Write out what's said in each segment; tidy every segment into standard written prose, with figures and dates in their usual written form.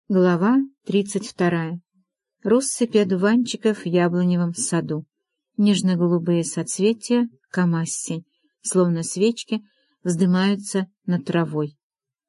Глава 32. Россыпь одуванчиков в яблоневом саду. Нежно-голубые соцветия камасси, словно свечки, вздымаются над травой.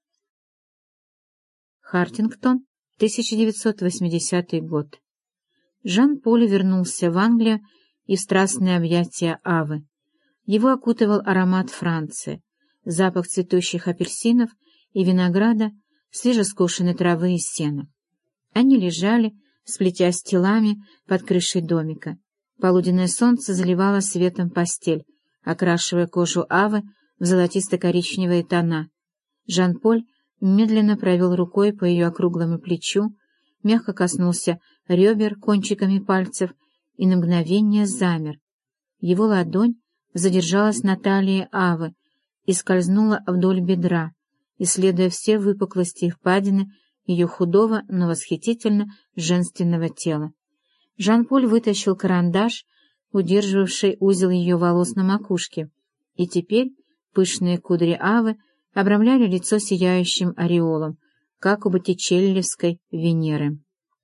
Хартингтон, 1980 год. Жан-Поль вернулся в Англию и в страстные объятия Авы. Его окутывал аромат Франции, запах цветущих апельсинов и винограда, свежескошенной травы и сена. Они лежали, сплетясь телами под крышей домика. Полуденное солнце заливало светом постель, окрашивая кожу Авы в золотисто-коричневые тона. Жан-Поль медленно провел рукой по ее округлому плечу, мягко коснулся ребер кончиками пальцев и на мгновение замер. Его ладонь задержалась на талии Авы и скользнула вдоль бедра, исследуя все выпуклости и впадины ее худого, но восхитительно женственного тела. Жан-Поль вытащил карандаш, удерживавший узел ее волос на макушке, и теперь пышные кудри Авы обрамляли лицо сияющим ореолом, как у боттичеллевской Венеры.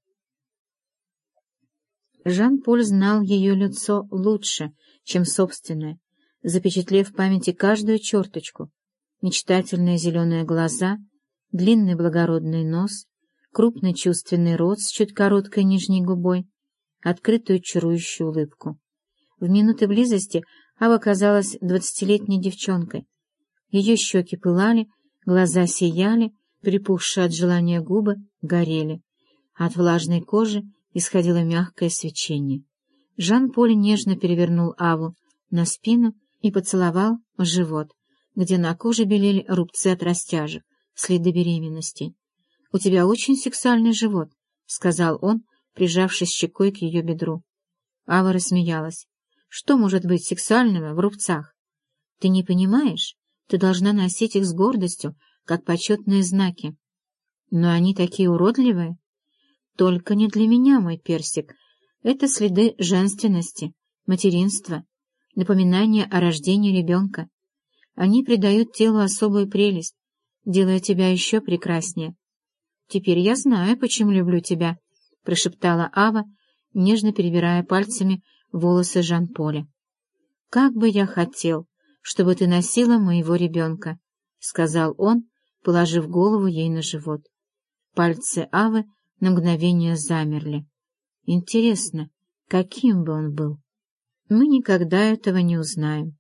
Жан-Поль знал ее лицо лучше, чем собственное, запечатлев в памяти каждую черточку. Мечтательные зеленые глаза, длинный благородный нос, крупный чувственный рот с чуть короткой нижней губой, открытую чарующую улыбку. В минуты близости Ава казалась 20-летней девчонкой. Ее щеки пылали, глаза сияли, припухшие от желания губы горели. От влажной кожи исходило мягкое свечение. Жан-Поль нежно перевернул Аву на спину и поцеловал в живот, где на коже белели рубцы от растяжек, следы беременности. — У тебя очень сексуальный живот, — сказал он, прижавшись щекой к ее бедру. Ава рассмеялась. — Что может быть сексуального в рубцах? — Ты не понимаешь? Ты должна носить их с гордостью, как почетные знаки. — Но они такие уродливые. — Только не для меня, мой персик. Это следы женственности, материнства, напоминание о рождении ребенка. Они придают телу особую прелесть, делая тебя еще прекраснее. — Теперь я знаю, почему люблю тебя, — прошептала Ава, нежно перебирая пальцами волосы Жан-Поля. — Как бы я хотел, чтобы ты носила моего ребенка, — сказал он, положив голову ей на живот. Пальцы Авы на мгновение замерли. Интересно, каким бы он был? Мы никогда этого не узнаем.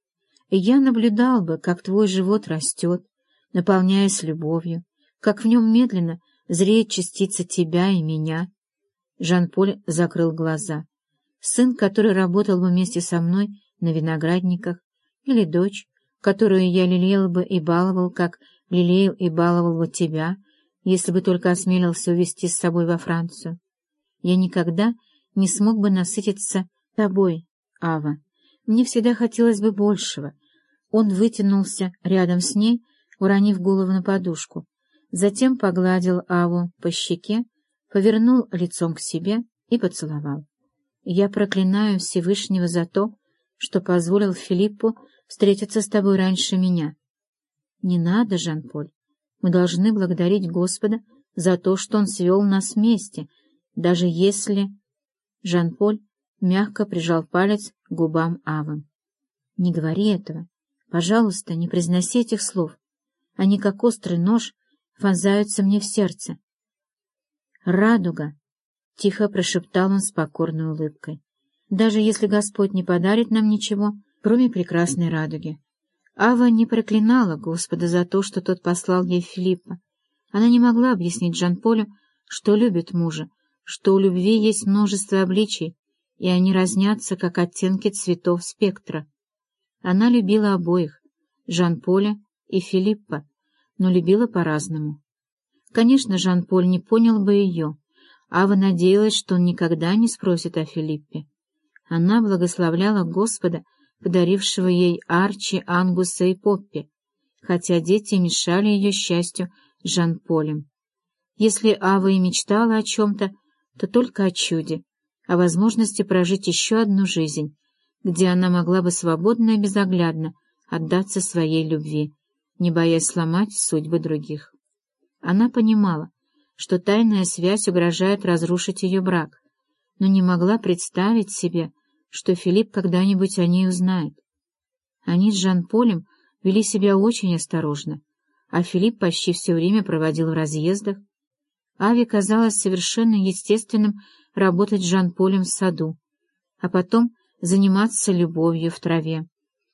Я наблюдал бы, как твой живот растет, наполняясь любовью, как в нем медленно зреет частица тебя и меня. Жан-Поль закрыл глаза. Сын, который работал бы вместе со мной на виноградниках, или дочь, которую я лелеял бы и баловал, как лелеял и баловал бы тебя, если бы только осмелился увезти с собой во Францию. Я никогда не смог бы насытиться тобой, Ава. Мне всегда хотелось бы большего. Он вытянулся рядом с ней, уронив голову на подушку, затем погладил Аву по щеке, повернул лицом к себе и поцеловал. «Я проклинаю Всевышнего за то, что позволил Филиппу встретиться с тобой раньше меня». «Не надо, Жан-Поль, мы должны благодарить Господа за то, что Он свел нас вместе, даже если...» Жан-Поль мягко прижал палец к губам Авы. «Не говори этого. Пожалуйста, не произноси этих слов. Они, как острый нож, вонзаются мне в сердце». «Радуга!» — тихо прошептал он с покорной улыбкой. «Даже если Господь не подарит нам ничего, кроме прекрасной радуги». Ава не проклинала Господа за то, что тот послал ей Филиппа. Она не могла объяснить Жан-Полю, что любит мужа, что у любви есть множество обличий, и они разнятся, как оттенки цветов спектра. Она любила обоих, Жан-Поля и Филиппа, но любила по-разному. Конечно, Жан-Поль не понял бы ее. Ава надеялась, что он никогда не спросит о Филиппе. Она благословляла Господа, подарившего ей Арчи, Ангуса и Поппи, хотя дети мешали ее счастью с Жан-Полем. Если Ава и мечтала о чем-то, то только о чуде, о возможности прожить еще одну жизнь, где она могла бы свободно и безоглядно отдаться своей любви, не боясь сломать судьбы других. Она понимала, что тайная связь угрожает разрушить ее брак, но не могла представить себе, что Филипп когда-нибудь о ней узнает. Они с Жан-Полем вели себя очень осторожно, а Филипп почти все время проводил в разъездах. Аве казалось совершенно естественным работать с Жан-Полем в саду, а потом заниматься любовью в траве.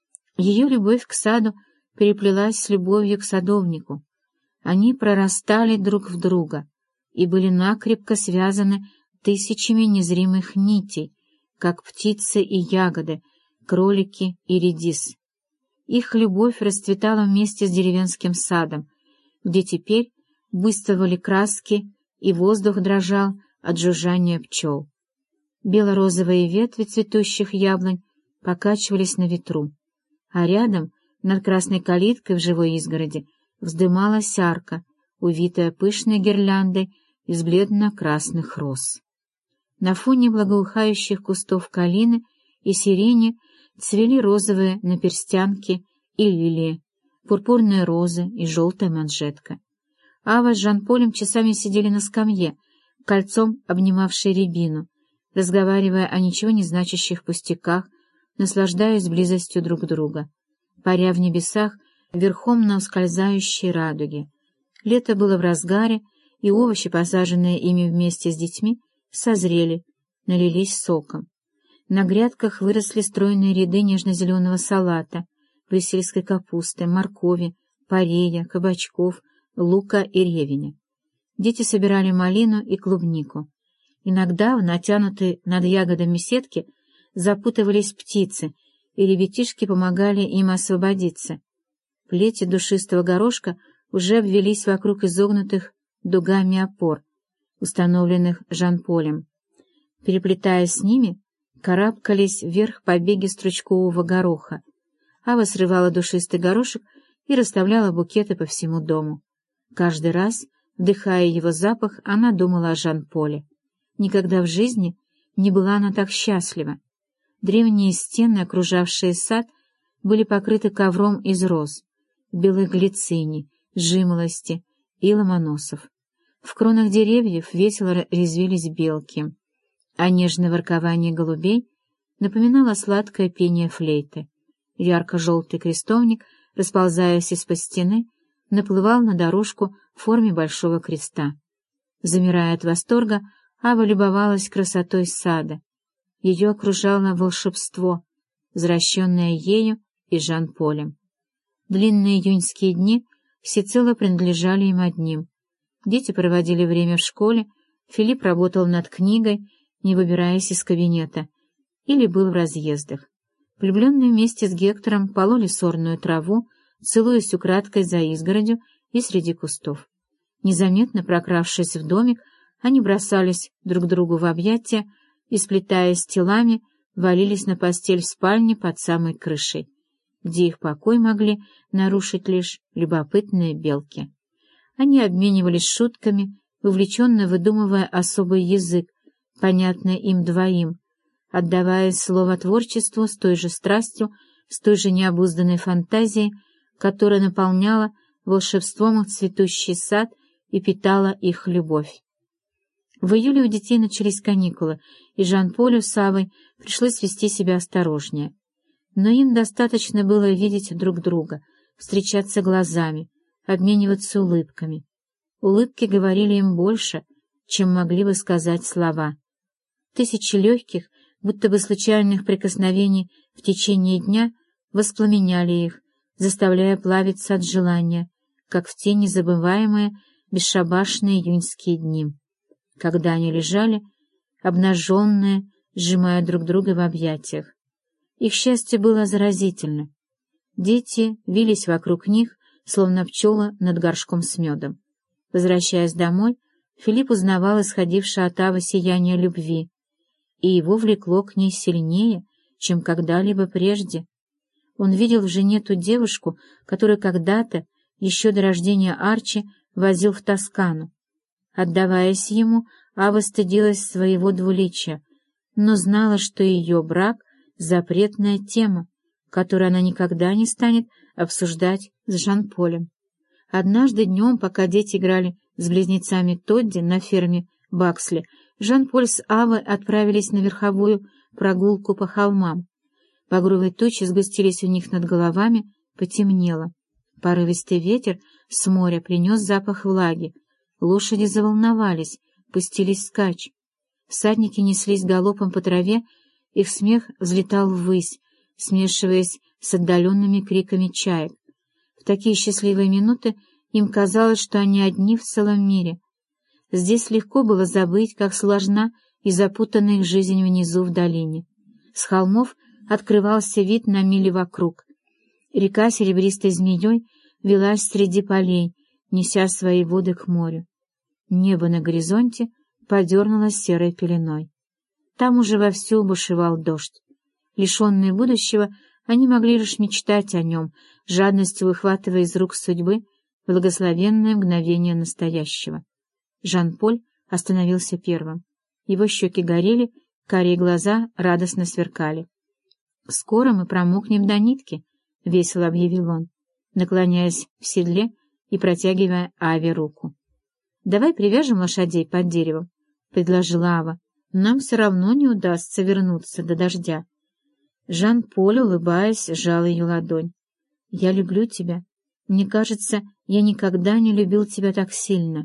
Ее любовь к саду переплелась с любовью к садовнику. Они прорастали друг в друга и были накрепко связаны тысячами незримых нитей, как птицы и ягоды, кролики и редис. Их любовь расцветала вместе с деревенским садом, где теперь буйствовали краски, и воздух дрожал от жужжания пчел. Бело-розовые ветви цветущих яблонь покачивались на ветру, а рядом, над красной калиткой в живой изгороди, вздымалась арка, увитая пышной гирляндой из бледно-красных роз. На фоне благоухающих кустов калины и сирени цвели розовые наперстянки и лилии, пурпурные розы и желтая манжетка. Ава с Жан-Полем часами сидели на скамье, кольцом обнимавшей рябину, разговаривая о ничего не значащих пустяках, наслаждаясь близостью друг друга, паря в небесах верхом на ускользающей радуге. Лето было в разгаре, и овощи, посаженные ими вместе с детьми, созрели, налились соком. На грядках выросли стройные ряды нежно-зеленого салата, брюссельской капусты, моркови, парея, кабачков, лука и ревеня. Дети собирали малину и клубнику. Иногда в натянутой над ягодами сетки запутывались птицы, и ребятишки помогали им освободиться. Плети душистого горошка уже обвелись вокруг изогнутых дугами опор, установленных Жан-Полем. Переплетаясь с ними, карабкались вверх побеги стручкового гороха. Ава срывала душистый горошек и расставляла букеты по всему дому. Каждый раз, вдыхая его запах, она думала о Жан-Поле. Никогда в жизни не была она так счастлива. Древние стены, окружавшие сад, были покрыты ковром из роз, белой глицинии, жимолости и ломоносов. В кронах деревьев весело резвились белки, а нежное воркование голубей напоминало сладкое пение флейты. Ярко-желтый крестовник, расползаясь из-под стены, наплывал на дорожку в форме большого креста. Замирая от восторга, Ава любовалась красотой сада. Ее окружало волшебство, возвращенное ею и Жан-Полем. Длинные июньские дни всецело принадлежали им одним. Дети проводили время в школе, Филипп работал над книгой, не выбираясь из кабинета, или был в разъездах. Влюбленные вместе с Гектором пололи сорную траву, целуясь украдкой за изгородью и среди кустов. Незаметно прокравшись в домик, они бросались друг другу в объятия и, сплетаясь телами, валились на постель в спальне под самой крышей, где их покой могли нарушить лишь любопытные белки. Они обменивались шутками, увлеченно выдумывая особый язык, понятный им двоим, отдаваясь словотворчеству с той же страстью, с той же необузданной фантазией, которая наполняла волшебством их цветущий сад и питала их любовь. В июле у детей начались каникулы, и Жан-Полю с Авой пришлось вести себя осторожнее. Но им достаточно было видеть друг друга, встречаться глазами, обмениваться улыбками. Улыбки говорили им больше, чем могли бы сказать слова. Тысячи легких, будто бы случайных прикосновений в течение дня воспламеняли их, заставляя плавиться от желания, как в те незабываемые бесшабашные июньские дни, когда они лежали, обнаженные, сжимая друг друга в объятиях. Их счастье было заразительно. Дети вились вокруг них, словно пчелы над горшком с медом. Возвращаясь домой, Филипп узнавал исходившее от Авы сияние любви, и его влекло к ней сильнее, чем когда-либо прежде. Он видел в жене ту девушку, которую когда-то, еще до рождения Арчи, возил в Тоскану. Отдаваясь ему, Ава стыдилась своего двуличия, но знала, что ее брак — запретная тема, которую она никогда не станет обсуждать с Жан-Полем. Однажды днем, пока дети играли С близнецами Тодди на ферме Баксли Жан-Поль с Авой отправились на верховую прогулку по холмам. Багровые тучи сгустились у них над головами, потемнело. Порывистый ветер с моря принес запах влаги. Лошади заволновались, пустились вскачь. Всадники неслись галопом по траве, их смех взлетал ввысь, смешиваясь с отдаленными криками чаек. В такие счастливые минуты им казалось, что они одни в целом мире. Здесь легко было забыть, как сложна и запутана их жизнь внизу в долине. С холмов открывался вид на мили вокруг. Река серебристой змеей велась среди полей, неся свои воды к морю. Небо на горизонте подернулось серой пеленой. Там уже вовсю бушевал дождь. Лишенные будущего, они могли лишь мечтать о нем, жадностью выхватывая из рук судьбы благословенное мгновение настоящего. Жан-Поль остановился первым. Его щеки горели, карие глаза радостно сверкали. «Скоро мы промокнем до нитки», — весело объявил он, наклоняясь в седле и протягивая Аве руку. «Давай привяжем лошадей под деревом», — предложила Ава. «Нам все равно не удастся вернуться до дождя». Жан-Поль, улыбаясь, сжал ее ладонь. «Я люблю тебя. Мне кажется, я никогда не любил тебя так сильно».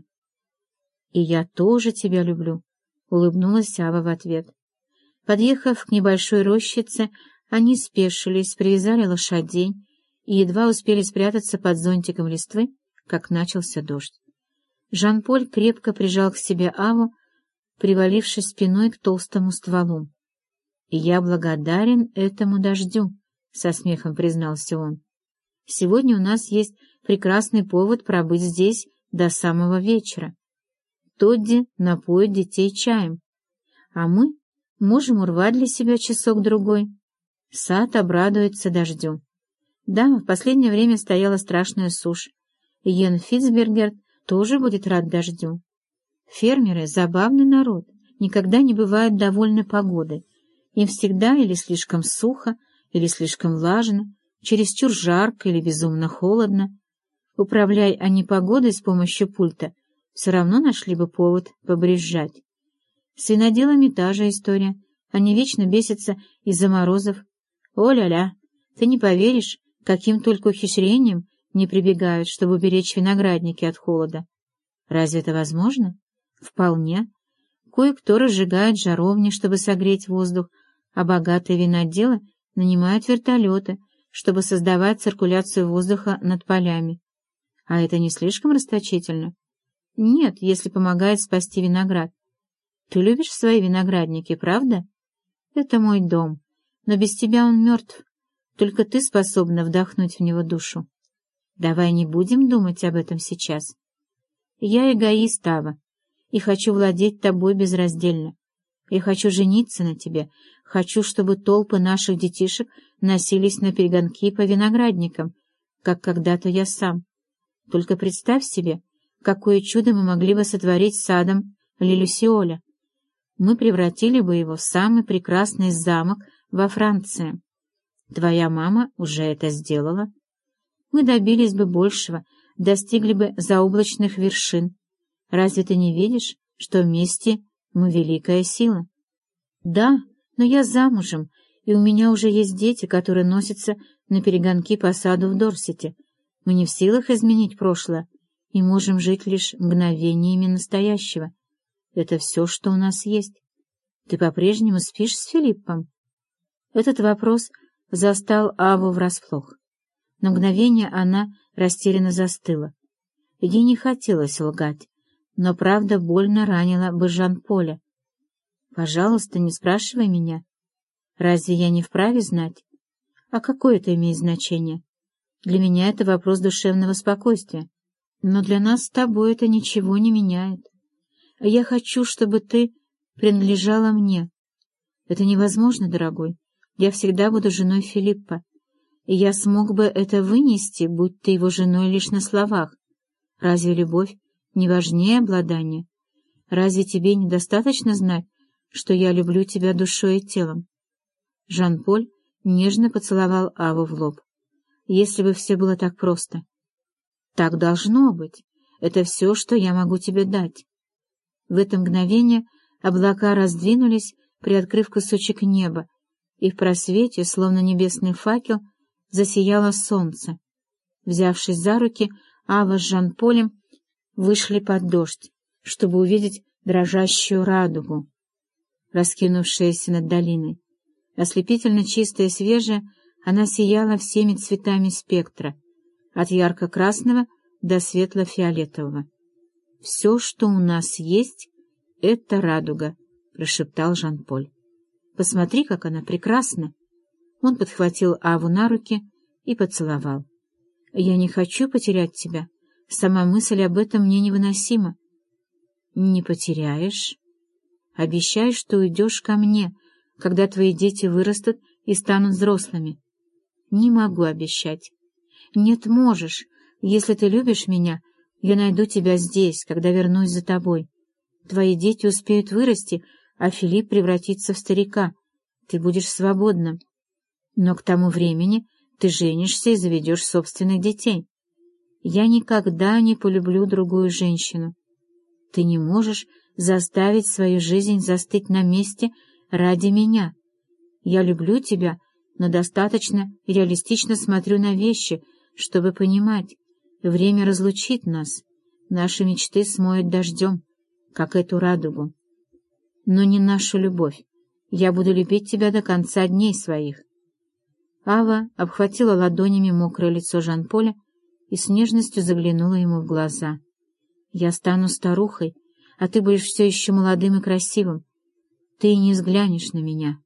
«И я тоже тебя люблю», — улыбнулась Ава в ответ. Подъехав к небольшой рощице, они спешились, привязали лошадей и едва успели спрятаться под зонтиком листвы, как начался дождь. Жан-Поль крепко прижал к себе Аву, привалившись спиной к толстому стволу. «И я благодарен этому дождю», — со смехом признался он. «Сегодня у нас есть прекрасный повод пробыть здесь до самого вечера. Тодди напоит детей чаем, а мы можем урвать для себя часок-другой. Сад обрадуется дождю». Да, в последнее время стояла страшная сушь, и Йен Фицбергер тоже будет рад дождю. Фермеры — забавный народ, никогда не бывают довольны погодой. Им всегда или слишком сухо, или слишком влажно, чересчур жарко или безумно холодно. Управляй они погодой с помощью пульта, все равно нашли бы повод побрюзжать. С виноделами та же история. Они вечно бесятся из-за морозов. О-ля-ля, ты не поверишь, каким только ухищрением не прибегают, чтобы уберечь виноградники от холода. Разве это возможно? Вполне. Кое-кто разжигает жаровни, чтобы согреть воздух, а богатые виноделы нанимают вертолеты, чтобы создавать циркуляцию воздуха над полями. А это не слишком расточительно? Нет, если помогает спасти виноград. Ты любишь свои виноградники, правда? Это мой дом, но без тебя он мертв. Только ты способна вдохнуть в него душу. Давай не будем думать об этом сейчас. Я эгоист, Ава, и хочу владеть тобой безраздельно. Я хочу жениться на тебе, хочу, чтобы толпы наших детишек носились на перегонки по виноградникам, как когда-то я сам. Только представь себе, какое чудо мы могли бы сотворить с садом Ле-Люсиоля. Мы превратили бы его в самый прекрасный замок во Франции. Твоя мама уже это сделала. Мы добились бы большего, достигли бы заоблачных вершин. Разве ты не видишь, что вместе мы великая сила? Да, но я замужем, и у меня уже есть дети, которые носятся на перегонки по саду в Дорсете. Мы не в силах изменить прошлое и можем жить лишь мгновениями настоящего. Это все, что у нас есть. Ты по-прежнему спишь с Филиппом? Этот вопрос застал Аву врасплох. На мгновение она растерянно застыла. Ей не хотелось лгать, но правда больно ранила бы Жан-Поля. «Пожалуйста, не спрашивай меня. Разве я не вправе знать? А какое это имеет значение? Для меня это вопрос душевного спокойствия. Но для нас с тобой это ничего не меняет. Я хочу, чтобы ты принадлежала мне. Это невозможно, дорогой. Я всегда буду женой Филиппа. И я смог бы это вынести, будь ты его женой лишь на словах. Разве любовь не важнее обладания? Разве тебе недостаточно знать, что я люблю тебя душой и телом?» Жан-Поль нежно поцеловал Аву в лоб. «Если бы все было так просто». «Так должно быть. Это все, что я могу тебе дать». В это мгновение облака раздвинулись, приоткрыв кусочек неба, и в просвете, словно небесный факел, засияло солнце. Взявшись за руки, Ава с Жан-Полем вышли под дождь, чтобы увидеть дрожащую радугу, раскинувшуюся над долиной. Ослепительно чистая и свежая, она сияла всеми цветами спектра, от ярко-красного до светло-фиолетового. «Все, что у нас есть, — это радуга», — прошептал Жан-Поль. «Посмотри, как она прекрасна!» Он подхватил Аву на руки и поцеловал. «Я не хочу потерять тебя. Сама мысль об этом мне невыносима». «Не потеряешь. Обещай, что уйдешь ко мне, когда твои дети вырастут и станут взрослыми». «Не могу обещать». «Нет, можешь. Если ты любишь меня, я найду тебя здесь, когда вернусь за тобой. Твои дети успеют вырасти, а Филипп превратится в старика. Ты будешь свободна. Но к тому времени ты женишься и заведешь собственных детей. Я никогда не полюблю другую женщину. Ты не можешь заставить свою жизнь застыть на месте ради меня. Я люблю тебя, но достаточно реалистично смотрю на вещи, чтобы понимать, время разлучит нас, наши мечты смоют дождем, как эту радугу. Но не нашу любовь. Я буду любить тебя до конца дней своих». Ава обхватила ладонями мокрое лицо Жан-Поля и с нежностью заглянула ему в глаза. «Я стану старухой, а ты будешь все еще молодым и красивым. Ты и не взглянешь на меня.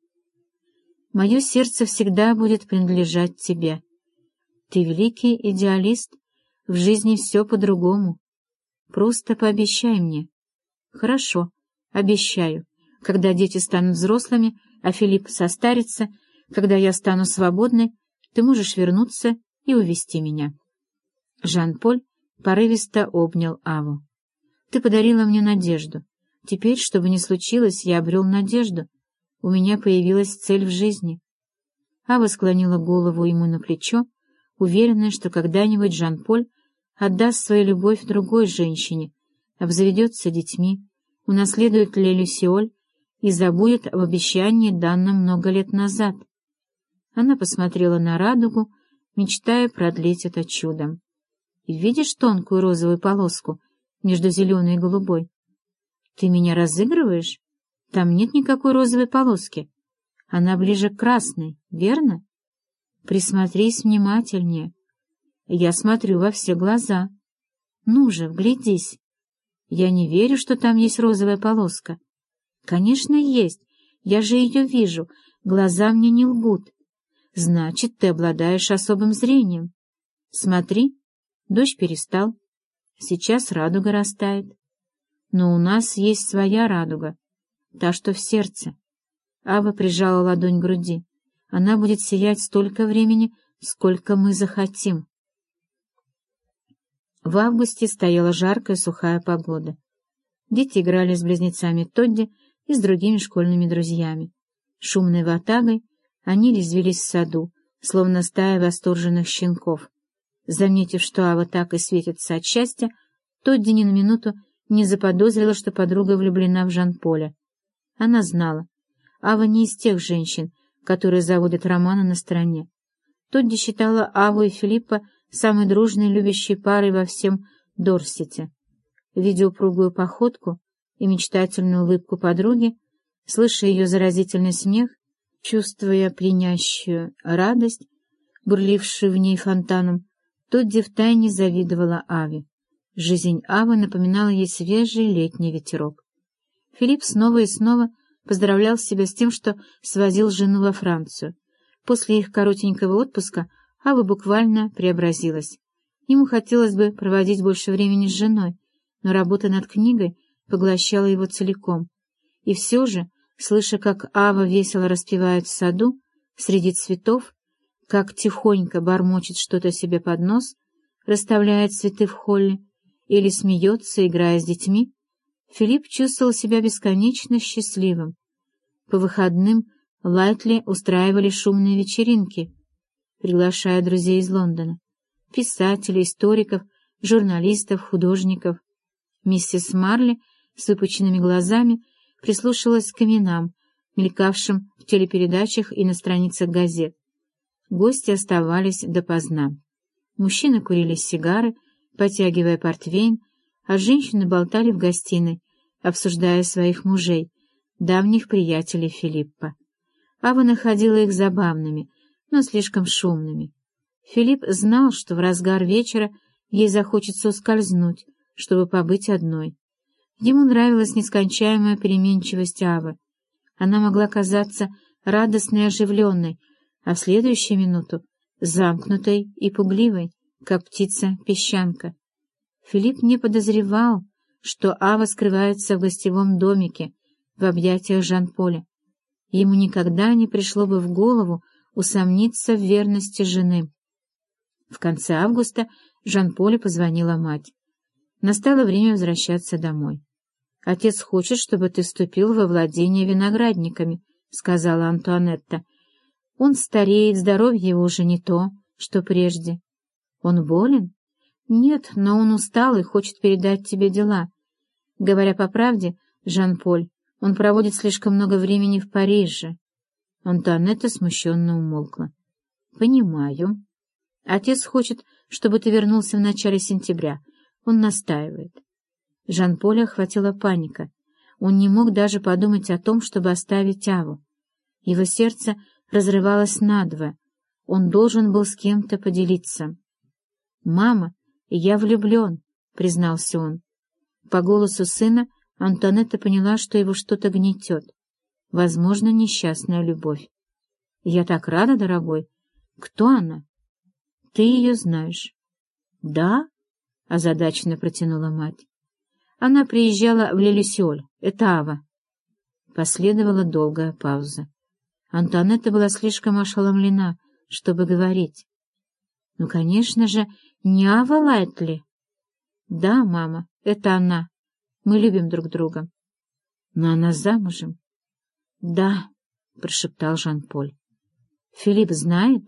Мое сердце всегда будет принадлежать тебе. Ты великий идеалист, в жизни все по-другому. Просто пообещай мне». «Хорошо, обещаю. Когда дети станут взрослыми, а Филипп состарится, когда я стану свободной, ты можешь вернуться и увезти меня». Жан-Поль порывисто обнял Аву. «Ты подарила мне надежду. Теперь, что бы ни случилось, я обрел надежду. У меня появилась цель в жизни». Ава склонила голову ему на плечо, уверенная, что когда-нибудь Жан-Поль отдаст свою любовь другой женщине, обзаведется детьми, унаследует Ле-Люсиоль и забудет об обещании, данном много лет назад. Она посмотрела на радугу, мечтая продлить это чудом. «Видишь тонкую розовую полоску между зеленой и голубой? Ты меня разыгрываешь? Там нет никакой розовой полоски. Она ближе к красной, верно? Присмотрись внимательнее. Я смотрю во все глаза. Ну же, вглядись. Я не верю, что там есть розовая полоска. Конечно, есть. Я же ее вижу. Глаза мне не лгут. Значит, ты обладаешь особым зрением. Смотри, дождь перестал. Сейчас радуга растает. Но у нас есть своя радуга, та, что в сердце. Ава прижала ладонь к груди. Она будет сиять столько времени, сколько мы захотим. В августе стояла жаркая сухая погода. Дети играли с близнецами Тодди и с другими школьными друзьями. Шумной ватагой они резвились в саду, словно стая восторженных щенков. Заметив, что Ава так и светится от счастья, Тодди ни на минуту не заподозрила, что подруга влюблена в Жан-Поля. Она знала. Ава не из тех женщин, которые заводят романы на стороне. Тодди считала Аву и Филиппа самой дружной любящей парой во всем Дорсете. Видя упругую походку и мечтательную улыбку подруги, слыша ее заразительный смех, чувствуя пьянящую радость, бурлившую в ней фонтаном, Тодди втайне завидовала Аве. Жизнь Авы напоминала ей свежий летний ветерок. Филипп снова и снова поздравлял себя с тем, что свозил жену во Францию. После их коротенького отпуска Ава буквально преобразилась. Ему хотелось бы проводить больше времени с женой, но работа над книгой поглощала его целиком. И все же, слыша, как Ава весело распевает в саду, среди цветов, как тихонько бормочет что-то себе под нос, расставляет цветы в холле или смеется, играя с детьми, Филипп чувствовал себя бесконечно счастливым. По выходным Лайтли устраивали шумные вечеринки, приглашая друзей из Лондона, писателей, историков, журналистов, художников. Миссис Марли с выпученными глазами прислушивалась к именам, мелькавшим в телепередачах и на страницах газет. Гости оставались допоздна. Мужчины курили сигары, потягивая портвейн, а женщины болтали в гостиной, обсуждая своих мужей, давних приятелей Филиппа. Ава находила их забавными, но слишком шумными. Филипп знал, что в разгар вечера ей захочется ускользнуть, чтобы побыть одной. Ему нравилась нескончаемая переменчивость Авы. Она могла казаться радостной и оживленной, а в следующую минуту замкнутой и пугливой, как птица-песчанка. Филипп не подозревал, что Ава скрывается в гостевом домике в объятиях Жан-Поля. Ему никогда не пришло бы в голову усомниться в верности жены. В конце августа Жан-Полю позвонила мать. Настало время возвращаться домой. «Отец хочет, чтобы ты вступил во владение виноградниками», — сказала Антуанетта. «Он стареет, здоровье его уже не то, что прежде». «Он болен?» «Нет, но он устал и хочет передать тебе дела. Говоря по правде, Жан-Поль, он проводит слишком много времени в Париже». Антуанетта смущенно умолкла. «Понимаю. Отец хочет, чтобы ты вернулся в начале сентября. Он настаивает». Жан-Поля охватила паника. Он не мог даже подумать о том, чтобы оставить Аву. Его сердце разрывалось надвое. Он должен был с кем-то поделиться. «Мама, я влюблен», — признался он. По голосу сына Антуанетта поняла, что его что-то гнетет. Возможно, несчастная любовь. «Я так рада, дорогой. Кто она?» «Ты ее знаешь». «Да?» — озадаченно протянула мать. «Она приезжала в Ле-Люсиоль. Это Ава». Последовала долгая пауза. Антуанетта была слишком ошеломлена, чтобы говорить. «Ну, конечно же, не Ава Лайтли». «Да, мама, это она. Мы любим друг друга». «Но она замужем». «Да», — прошептал Жан-Поль. «Филипп знает?»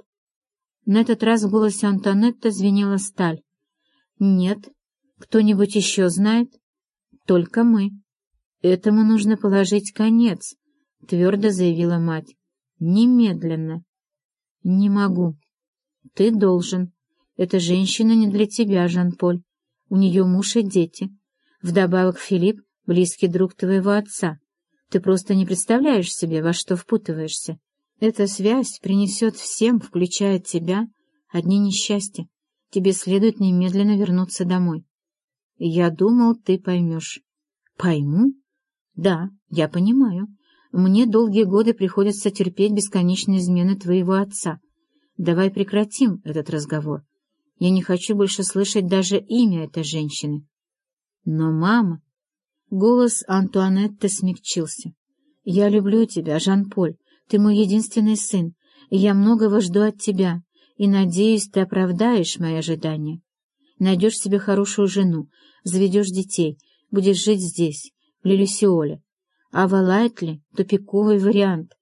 На этот раз в голосе Антуанетты звенела сталь. «Нет. Кто-нибудь еще знает?» «Только мы». «Этому нужно положить конец», — твердо заявила мать. «Немедленно». «Не могу». «Ты должен. Эта женщина не для тебя, Жан-Поль. У нее муж и дети. Вдобавок Филипп — близкий друг твоего отца. Ты просто не представляешь себе, во что впутываешься. Эта связь принесет всем, включая тебя, одни несчастья. Тебе следует немедленно вернуться домой». «Я думал, ты поймешь». «Пойму?» «Да, я понимаю. Мне долгие годы приходится терпеть бесконечные измены твоего отца. Давай прекратим этот разговор. Я не хочу больше слышать даже имя этой женщины». «Но, мама...» Голос Антуанетты смягчился. «Я люблю тебя, Жан-Поль. Ты мой единственный сын, и я многого жду от тебя, и, надеюсь, ты оправдаешь мои ожидания. Найдешь себе хорошую жену, заведешь детей, будешь жить здесь, в Ле-Люсиоле. Ава Лайтли — тупиковый вариант.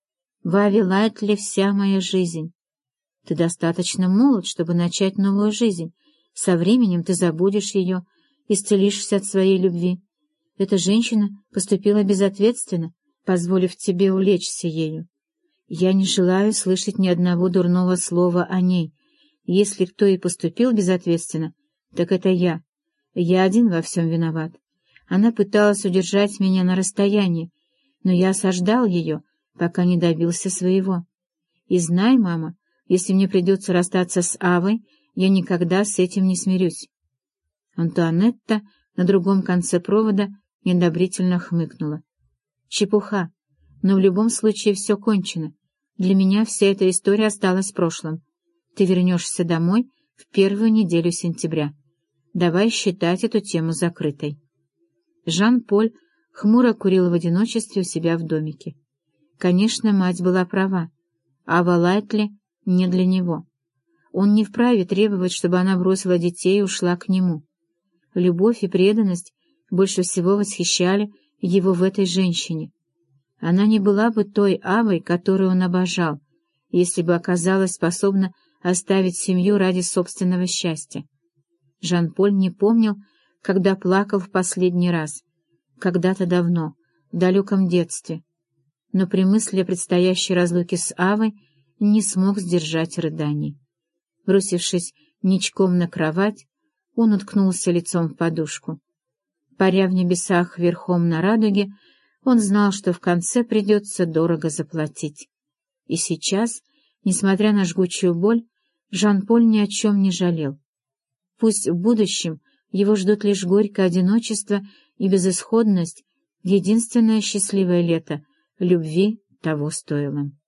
В Аве Лайтли вся моя жизнь. Ты достаточно молод, чтобы начать новую жизнь. Со временем ты забудешь ее, исцелишься от своей любви. Эта женщина поступила безответственно, позволив тебе увлечься ею. Я не желаю слышать ни одного дурного слова о ней. Если кто и поступил безответственно, так это я. Я один во всем виноват. Она пыталась удержать меня на расстоянии, но я осаждал ее, пока не добился своего. И знай, мама, если мне придется расстаться с Авой, я никогда с этим не смирюсь». Антуанетта на другом конце провода неодобрительно хмыкнула. «Чепуха, но в любом случае все кончено. Для меня вся эта история осталась в прошлом. Ты вернешься домой в первую неделю сентября. Давай считать эту тему закрытой». Жан-Поль хмуро курил в одиночестве у себя в домике. Конечно, мать была права. Ава Лайтли не для него. Он не вправе требовать, чтобы она бросила детей и ушла к нему. Любовь и преданность больше всего восхищали его в этой женщине. Она не была бы той Авой, которую он обожал, если бы оказалась способна оставить семью ради собственного счастья. Жан-Поль не помнил, когда плакал в последний раз, когда-то давно, в далеком детстве, но при мысли о предстоящей разлуке с Авой не смог сдержать рыданий. Бросившись ничком на кровать, он уткнулся лицом в подушку. Паря в небесах верхом на радуге, он знал, что в конце придется дорого заплатить. И сейчас, несмотря на жгучую боль, Жан-Поль ни о чем не жалел. Пусть в будущем его ждут лишь горькое одиночество и безысходность, единственное счастливое лето любви того стоило.